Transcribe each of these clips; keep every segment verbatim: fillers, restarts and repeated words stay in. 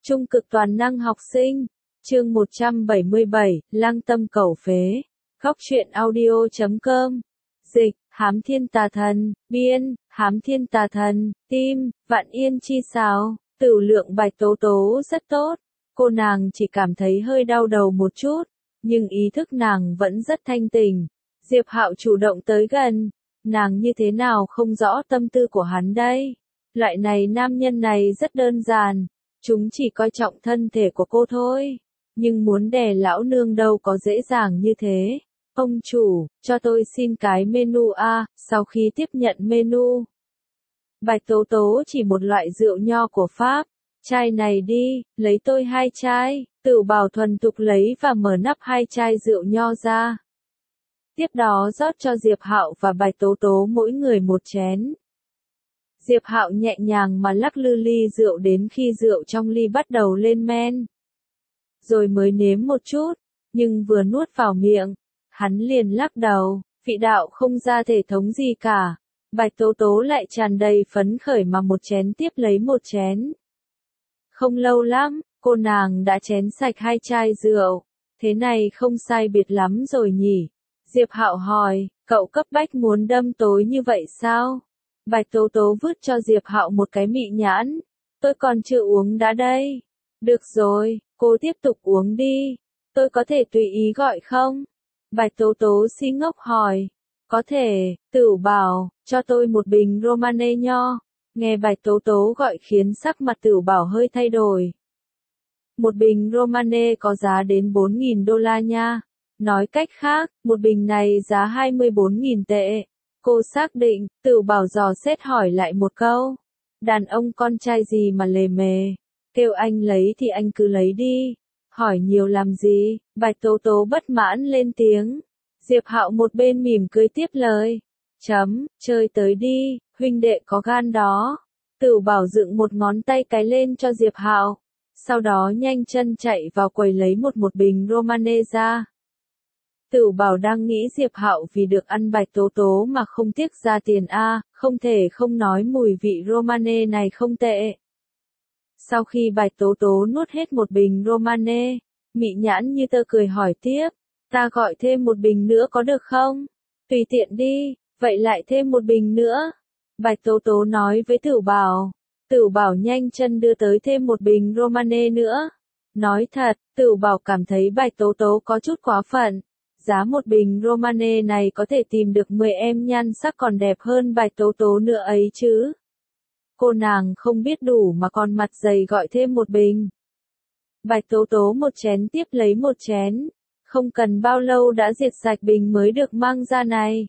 Trung cực toàn năng học sinh. Chương một trăm bảy mươi bảy, Lăng tâm cầu phế. Góc truyện audio chấm com. Dịch, Hám Thiên Tà Thần. Biên, Hám Thiên Tà Thần. Tim, Vạn Yên Chi Sào. Tửu lượng Bạch Tố Tố rất tốt. Cô nàng chỉ cảm thấy hơi đau đầu một chút, nhưng ý thức nàng vẫn rất thanh tỉnh. Diệp Hạo chủ động tới gần. Nàng như thế nào không rõ tâm tư của hắn đây. Loại này nam nhân này rất đơn giản. Chúng chỉ coi trọng thân thể của cô thôi. Nhưng muốn đè lão nương đâu có dễ dàng như thế. Ông chủ, cho tôi xin cái menu A. Sau khi tiếp nhận menu, Bạch Tố Tố chỉ một loại rượu nho của Pháp. Chai này đi, lấy tôi hai chai. Tửu Bảo thuần thục lấy và mở nắp hai chai rượu nho ra. Tiếp đó rót cho Diệp Hạo và Bạch Tố Tố mỗi người một chén. Diệp Hạo nhẹ nhàng mà lắc lư ly rượu đến khi rượu trong ly bắt đầu lên men. Rồi mới nếm một chút, nhưng vừa nuốt vào miệng, hắn liền lắc đầu, vị đạo không ra thể thống gì cả. Bạch Tố Tố lại tràn đầy phấn khởi mà một chén tiếp lấy một chén. Không lâu lắm, cô nàng đã chén sạch hai chai rượu. Thế này không sai biệt lắm rồi nhỉ? Diệp Hạo hỏi, cậu cấp bách muốn đâm tối như vậy sao? Bạch Tố Tố vứt cho Diệp Hạo một cái mị nhãn. Tôi còn chưa uống đã đây. Được rồi, cô tiếp tục uống đi. Tôi có thể tùy ý gọi không? Bạch Tố Tố si ngốc hỏi. Có thể. Tửu Bảo, cho tôi một bình Romane nho. Nghe Bạch Tố Tố gọi khiến sắc mặt Tửu Bảo hơi thay đổi. Một bình Romane có giá đến bốn nghìn đô la nha. Nói cách khác, một bình này giá hai mươi bốn nghìn tệ. Cô xác định. Tửu Bảo dò xét hỏi lại một câu. Đàn ông con trai gì mà lề mề. Kêu anh lấy thì anh cứ lấy đi. Hỏi nhiều làm gì? Bạch Tố Tố bất mãn lên tiếng. Diệp Hạo một bên mỉm cười tiếp lời. Chấm, chơi tới đi, huynh đệ có gan đó. Tửu Bảo dựng một ngón tay cái lên cho Diệp Hạo. Sau đó nhanh chân chạy vào quầy lấy một một bình Romane ra. Tửu Bảo đang nghĩ Diệp Hạo vì được ăn Bạch Tố Tố mà không tiếc ra tiền a, không thể không nói mùi vị Romane này không tệ. Sau khi Bạch Tố Tố nuốt hết một bình Romane, mị nhãn như tơ cười hỏi tiếp, ta gọi thêm một bình nữa có được không? Tùy tiện đi, vậy lại thêm một bình nữa. Bạch Tố Tố nói với Tửu Bảo. Tửu Bảo nhanh chân đưa tới thêm một bình Romane nữa. Nói thật, Tửu Bảo cảm thấy Bạch Tố Tố có chút quá phận. Giá một bình Romane này có thể tìm được mười em nhan sắc còn đẹp hơn Bạch Tố Tố nữa ấy chứ. Cô nàng không biết đủ mà còn mặt dày gọi thêm một bình. Bạch Tố Tố một chén tiếp lấy một chén. Không cần bao lâu đã diệt sạch bình mới được mang ra này.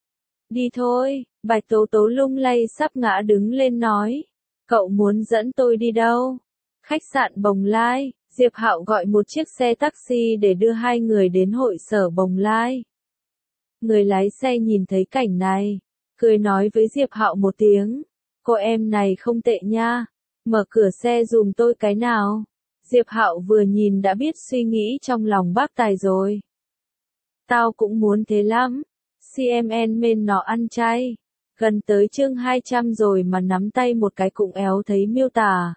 Đi thôi, Bạch Tố Tố lung lay sắp ngã đứng lên nói. Cậu muốn dẫn tôi đi đâu? Khách sạn Bồng Lai. Diệp Hạo gọi một chiếc xe taxi để đưa hai người đến hội sở Bồng Lai. Người lái xe nhìn thấy cảnh này, cười nói với Diệp Hạo một tiếng. Cô em này không tệ nha, mở cửa xe dùm tôi cái nào. Diệp Hạo vừa nhìn đã biết suy nghĩ trong lòng bác tài rồi. Tao cũng muốn thế lắm. xê em en men nó ăn chay. Gần tới chương hai trăm rồi mà nắm tay một cái cụng éo thấy miêu tả.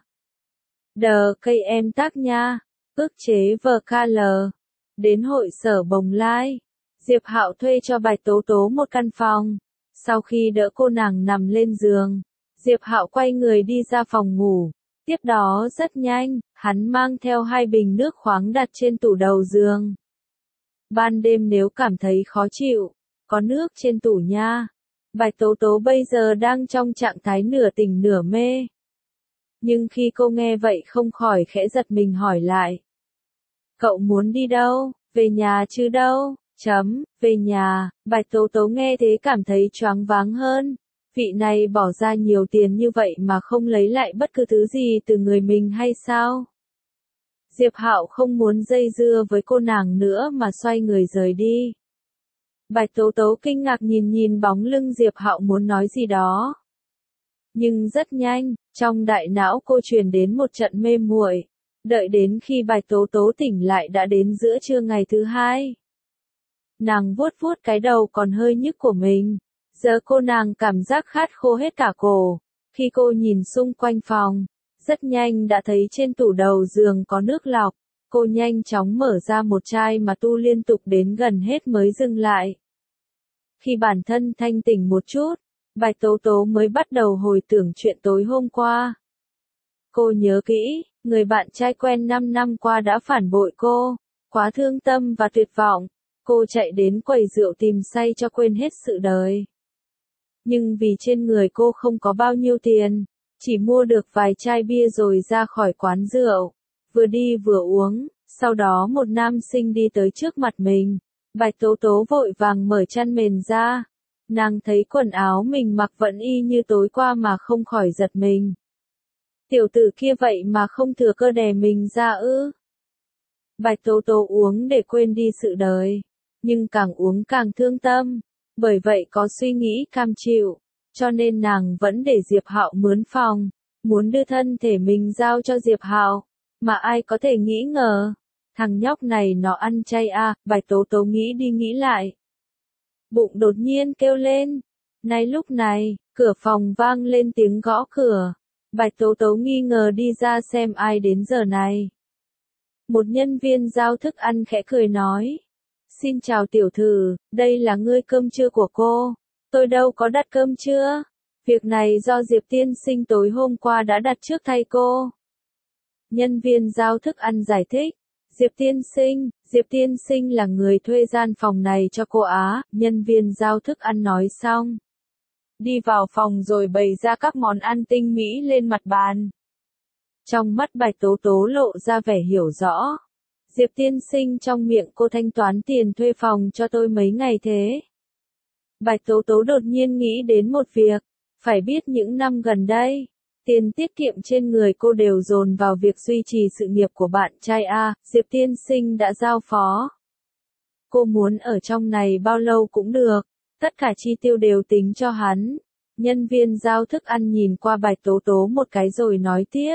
Đờ cây em tác nha. Ước chế vờ ca lờ. Đến hội sở Bồng Lai. Diệp Hạo thuê cho Bạch Tố Tố một căn phòng. Sau khi đỡ cô nàng nằm lên giường, Diệp Hạo quay người đi ra phòng ngủ. Tiếp đó rất nhanh, hắn mang theo hai bình nước khoáng đặt trên tủ đầu giường. Ban đêm nếu cảm thấy khó chịu, có nước trên tủ nha. Bạch Tố Tố bây giờ đang trong trạng thái nửa tỉnh nửa mê. Nhưng khi cô nghe vậy không khỏi khẽ giật mình hỏi lại. Cậu muốn đi đâu? Về nhà chứ đâu? Chấm, về nhà. Bạch Tố Tố nghe thế cảm thấy choáng váng hơn. Vị này bỏ ra nhiều tiền như vậy mà không lấy lại bất cứ thứ gì từ người mình hay sao? Diệp Hạo không muốn dây dưa với cô nàng nữa mà xoay người rời đi. Bạch Tố Tố kinh ngạc nhìn nhìn bóng lưng Diệp Hạo muốn nói gì đó. Nhưng rất nhanh, trong đại não cô truyền đến một trận mê muội. Đợi đến khi Bạch Tố Tố tỉnh lại đã đến giữa trưa ngày thứ hai. Nàng vuốt vuốt cái đầu còn hơi nhức của mình. Giờ cô nàng cảm giác khát khô hết cả cổ. Khi cô nhìn xung quanh phòng, Rất nhanh đã thấy trên tủ đầu giường có nước lọc, cô nhanh chóng mở ra một chai mà tu liên tục đến gần hết mới dừng lại. Khi bản thân thanh tỉnh một chút, Bạch Tố Tố mới bắt đầu hồi tưởng chuyện tối hôm qua. Cô nhớ kỹ, người bạn trai quen năm năm qua đã phản bội cô, quá thương tâm và tuyệt vọng, cô chạy đến quầy rượu tìm say cho quên hết sự đời. Nhưng vì trên người cô không có bao nhiêu tiền, chỉ mua được vài chai bia rồi ra khỏi quán rượu, vừa đi vừa uống, sau đó một nam sinh đi tới trước mặt mình, Bạch Tố Tố vội vàng mở chăn mền ra, nàng thấy quần áo mình mặc vẫn y như tối qua mà không khỏi giật mình. Tiểu tử kia vậy mà không thừa cơ đè mình ra ư? Bạch Tố Tố uống để quên đi sự đời, nhưng càng uống càng thương tâm, bởi vậy có suy nghĩ cam chịu, cho nên nàng vẫn để Diệp Hạo mướn phòng, muốn đưa thân thể mình giao cho Diệp Hạo, mà ai có thể nghĩ ngờ, thằng nhóc này nó ăn chay à, Bạch Tố Tố nghĩ đi nghĩ lại. Bụng đột nhiên kêu lên, ngay lúc này, cửa phòng vang lên tiếng gõ cửa, Bạch Tố Tố nghi ngờ đi ra xem ai đến giờ này. Một nhân viên giao thức ăn khẽ cười nói, xin chào tiểu thư, đây là ngươi cơm trưa của cô, tôi đâu có đặt cơm trưa, việc này do Diệp tiên sinh tối hôm qua đã đặt trước thay cô. Nhân viên giao thức ăn giải thích, Diệp tiên sinh, Diệp tiên sinh là người thuê gian phòng này cho cô á, nhân viên giao thức ăn nói xong. Đi vào phòng rồi bày ra các món ăn tinh mỹ lên mặt bàn. Trong mắt Bạch Tố Tố lộ ra vẻ hiểu rõ. Diệp tiên sinh trong miệng cô thanh toán tiền thuê phòng cho tôi mấy ngày thế. Bạch Tố Tố đột nhiên nghĩ đến một việc, phải biết những năm gần đây, tiền tiết kiệm trên người cô đều dồn vào việc duy trì sự nghiệp của bạn trai A, Diệp tiên sinh đã giao phó. Cô muốn ở trong này bao lâu cũng được, tất cả chi tiêu đều tính cho hắn. Nhân viên giao thức ăn nhìn qua Bạch Tố Tố một cái rồi nói tiếp.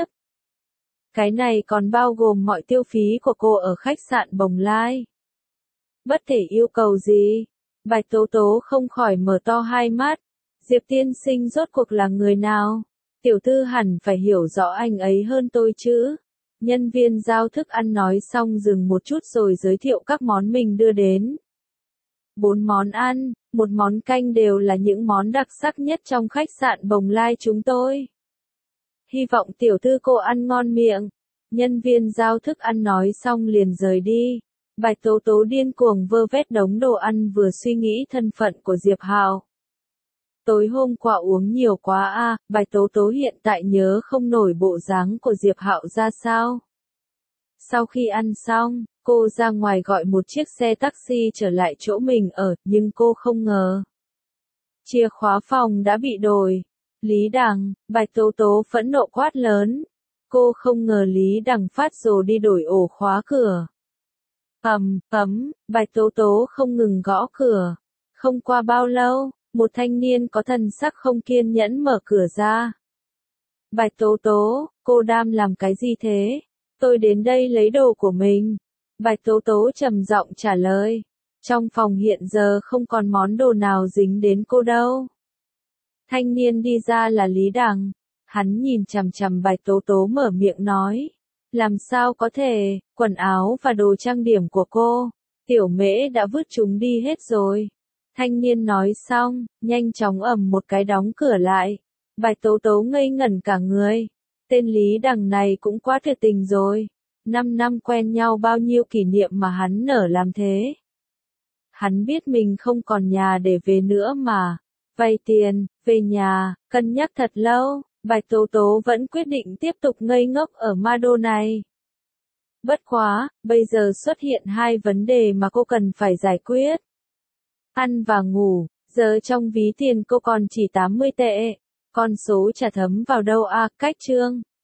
Cái này còn bao gồm mọi tiêu phí của cô ở khách sạn Bồng Lai. Bất thể yêu cầu gì? Bạch Tố Tố không khỏi mở to hai mắt. Diệp tiên sinh rốt cuộc là người nào? Tiểu thư hẳn phải hiểu rõ anh ấy hơn tôi chứ. Nhân viên giao thức ăn nói xong dừng một chút rồi giới thiệu các món mình đưa đến. Bốn món ăn, một món canh đều là những món đặc sắc nhất trong khách sạn Bồng Lai chúng tôi. Hy vọng tiểu thư cô ăn ngon miệng. Nhân viên giao thức ăn nói xong liền rời đi. Bạch Tố Tố điên cuồng vơ vét đống đồ ăn vừa suy nghĩ thân phận của Diệp Hạo. Tối hôm qua uống nhiều quá a, à, Bạch Tố Tố hiện tại nhớ không nổi bộ dáng của Diệp Hạo ra sao. Sau khi ăn xong, cô ra ngoài gọi một chiếc xe taxi trở lại chỗ mình ở, nhưng cô không ngờ. Chìa khóa phòng đã bị đổi. Lý Đằng, Bạch Tố Tố phẫn nộ quát lớn. Cô không ngờ Lý Đằng phát rồ đi đổi ổ khóa cửa. Ầm, ầm, Bạch Tố Tố không ngừng gõ cửa. Không qua bao lâu, một thanh niên có thần sắc không kiên nhẫn mở cửa ra. Bạch Tố Tố, cô đam làm cái gì thế? Tôi đến đây lấy đồ của mình. Bạch Tố Tố trầm giọng trả lời. Trong phòng hiện giờ không còn món đồ nào dính đến cô đâu. Thanh niên đi ra là Lý Đằng. Hắn nhìn chằm chằm Bạch Tố Tố mở miệng nói. Làm sao có thể, quần áo và đồ trang điểm của cô, tiểu mễ đã vứt chúng đi hết rồi. Thanh niên nói xong, nhanh chóng ầm một cái đóng cửa lại. Bạch Tố Tố ngây ngẩn cả người. Tên Lý Đằng này cũng quá tuyệt tình rồi. Năm năm quen nhau bao nhiêu kỷ niệm mà hắn nở làm thế. Hắn biết mình không còn nhà để về nữa mà. Vay tiền, về nhà, cân nhắc thật lâu. Bạch Tố Tố vẫn quyết định tiếp tục ngây ngốc ở ma đô này. Bất quá, bây giờ xuất hiện hai vấn đề mà cô cần phải giải quyết. Ăn và ngủ, giờ trong ví tiền cô còn chỉ tám mươi tệ. Con số chả thấm vào đâu à, cách chương.